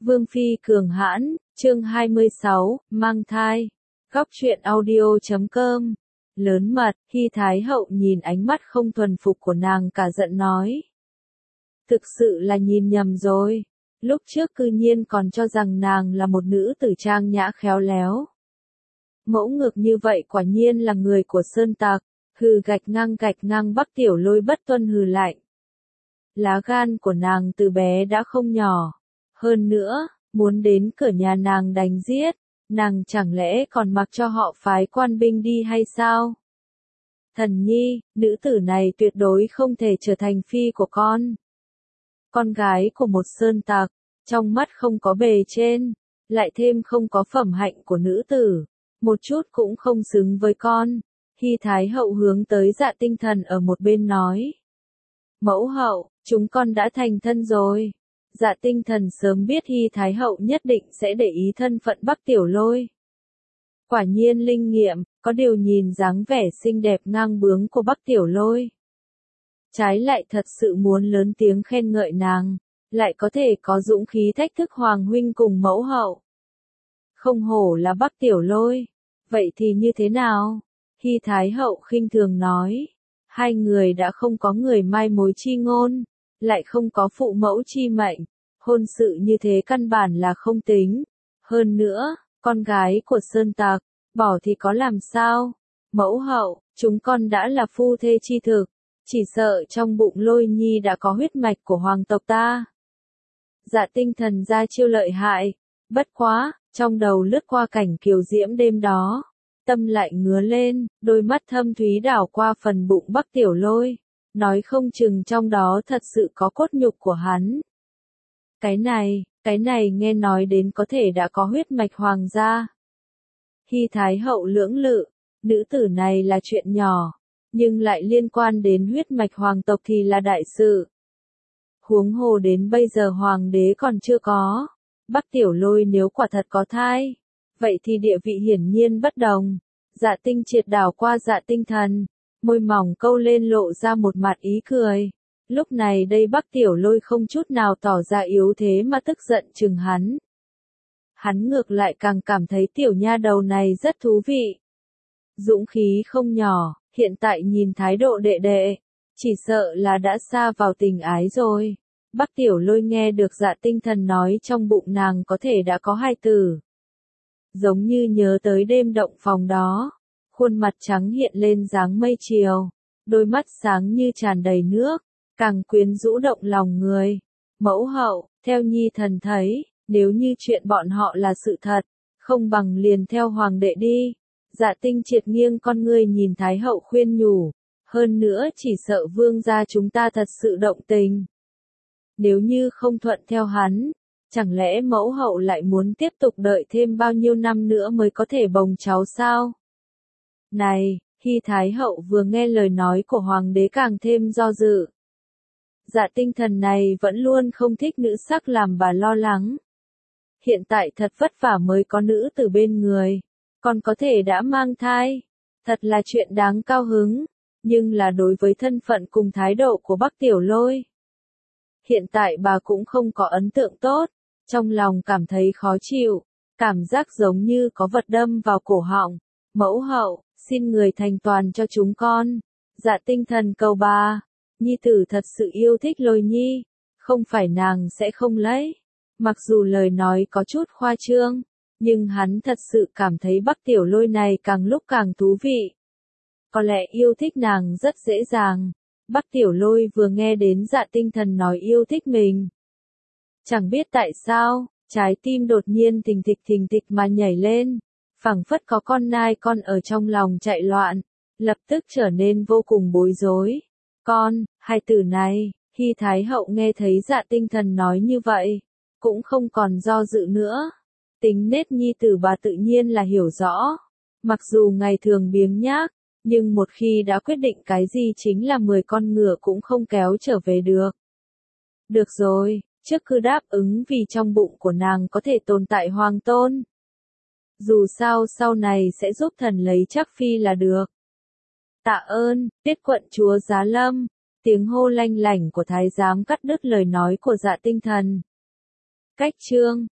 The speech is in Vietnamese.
Vương phi cường hãn, chương 26, mang thai. Góc truyện audio.com. Lớn mật, Hy Thái hậu nhìn ánh mắt không thuần phục của nàng cả giận nói. Thực sự là nhìn nhầm rồi. Lúc trước cư nhiên còn cho rằng nàng là một nữ tử trang nhã khéo léo. Mẫu ngược như vậy quả nhiên là người của Sơn Tặc. Hừ, gạch ngang Bắc Tiểu Lôi bất tuân hừ lạnh. Lá gan của nàng từ bé đã không nhỏ. Hơn nữa, muốn đến cửa nhà nàng đánh giết, nàng chẳng lẽ còn mặc cho họ phái quan binh đi hay sao? Thần nhi, nữ tử này tuyệt đối không thể trở thành phi của con. Con gái của một Sơn Tặc, trong mắt không có bề trên, lại thêm không có phẩm hạnh của nữ tử, một chút cũng không xứng với con. Hy Thái hậu hướng tới Dạ Tinh Thần ở một bên nói. Mẫu hậu, chúng con đã thành thân rồi. Dạ Tinh Thần sớm biết Hy Thái hậu nhất định sẽ để ý thân phận Bắc Tiểu Lôi. Quả nhiên linh nghiệm, có điều nhìn dáng vẻ xinh đẹp ngang bướng của Bắc Tiểu Lôi. Trái lại thật sự muốn lớn tiếng khen ngợi nàng, lại có thể có dũng khí thách thức Hoàng huynh cùng mẫu hậu. Không hổ là Bắc Tiểu Lôi. Vậy thì như thế nào? Hy Thái hậu khinh thường nói. Hai người đã không có người mai mối chi ngôn, lại không có phụ mẫu chi mệnh, hôn sự như thế căn bản là không tính. Hơn nữa, con gái của Sơn Tặc, bỏ thì có làm sao? Mẫu hậu, chúng con đã là phu thê chi thực, chỉ sợ trong bụng Lôi Nhi đã có huyết mạch của hoàng tộc ta. Dạ Tinh Thần ra chiêu lợi hại, bất quá, trong đầu lướt qua cảnh kiều diễm đêm đó. Tâm lại ngứa lên, đôi mắt thâm thúy đảo qua phần bụng Bắc Tiểu Lôi, nói không chừng trong đó thật sự có cốt nhục của hắn. Cái này nghe nói đến có thể đã có huyết mạch hoàng gia. Hy Thái hậu lưỡng lự, nữ tử này là chuyện nhỏ, nhưng lại liên quan đến huyết mạch hoàng tộc thì là đại sự. Huống hồ đến bây giờ hoàng đế còn chưa có, Bắc Tiểu Lôi nếu quả thật có thai, vậy thì địa vị hiển nhiên bất đồng. Dạ Tinh Triệt đảo qua Dạ Tinh Thần, môi mỏng câu lên lộ ra một mặt ý cười. Lúc này đây Bắc Tiểu Lôi không chút nào tỏ ra yếu thế mà tức giận chừng hắn. Hắn ngược lại càng cảm thấy tiểu nha đầu này rất thú vị. Dũng khí không nhỏ, hiện tại nhìn thái độ đệ đệ, chỉ sợ là đã xa vào tình ái rồi. Bắc Tiểu Lôi nghe được Dạ Tinh Thần nói trong bụng nàng có thể đã có hai tử. Giống như nhớ tới đêm động phòng đó, khuôn mặt trắng hiện lên dáng mây chiều, đôi mắt sáng như tràn đầy nước, càng quyến rũ động lòng người. Mẫu hậu, theo nhi thần thấy, nếu như chuyện bọn họ là sự thật, không bằng liền theo hoàng đệ đi. Dạ Tinh Triệt nghiêng con ngươi nhìn Thái hậu khuyên nhủ, hơn nữa chỉ sợ vương gia chúng ta thật sự động tình. Nếu như không thuận theo hắn, chẳng lẽ mẫu hậu lại muốn tiếp tục đợi thêm bao nhiêu năm nữa mới có thể bồng cháu sao? Này, Hy Thái hậu vừa nghe lời nói của hoàng đế càng thêm do dự. Dạ Tinh Thần này vẫn luôn không thích nữ sắc làm bà lo lắng. Hiện tại thật vất vả mới có nữ từ bên người, còn có thể đã mang thai. Thật là chuyện đáng cao hứng, nhưng là đối với thân phận cùng thái độ của Bắc Tiểu Lôi. Hiện tại bà cũng không có ấn tượng tốt, trong lòng cảm thấy khó chịu, cảm giác giống như có vật đâm vào cổ họng. Mẫu hậu, xin người thành toàn cho chúng con. Dạ Tinh Thần cầu bà, nhi tử thật sự yêu thích Lôi Nhi, không phải nàng sẽ không lấy. Mặc dù lời nói có chút khoa trương, nhưng hắn thật sự cảm thấy Bắc Tiểu Lôi này càng lúc càng thú vị. Có lẽ yêu thích nàng rất dễ dàng. Bắc Tiểu Lôi vừa nghe đến Dạ Tinh Thần nói yêu thích mình. Chẳng biết tại sao, trái tim đột nhiên thình thịch mà nhảy lên, phảng phất có con nai con ở trong lòng chạy loạn, lập tức trở nên vô cùng bối rối. Hai từ này, Hy Thái hậu nghe thấy Dạ Tinh Thần nói như vậy, cũng không còn do dự nữa. Tính nết nhi tử bà tự nhiên là hiểu rõ. Mặc dù ngày thường biếng nhác, nhưng một khi đã quyết định cái gì chính là 10 con ngựa cũng không kéo trở về được. Được rồi, trước cứ đáp ứng vì trong bụng của nàng có thể tồn tại hoàng tôn. Dù sao sau này sẽ giúp thần lấy chắc phi là được. Tạ ơn, Tiết quận chúa Giá Lâm. Tiếng hô lanh lảnh của thái giám cắt đứt lời nói của Dạ Tinh Thần. Cách chương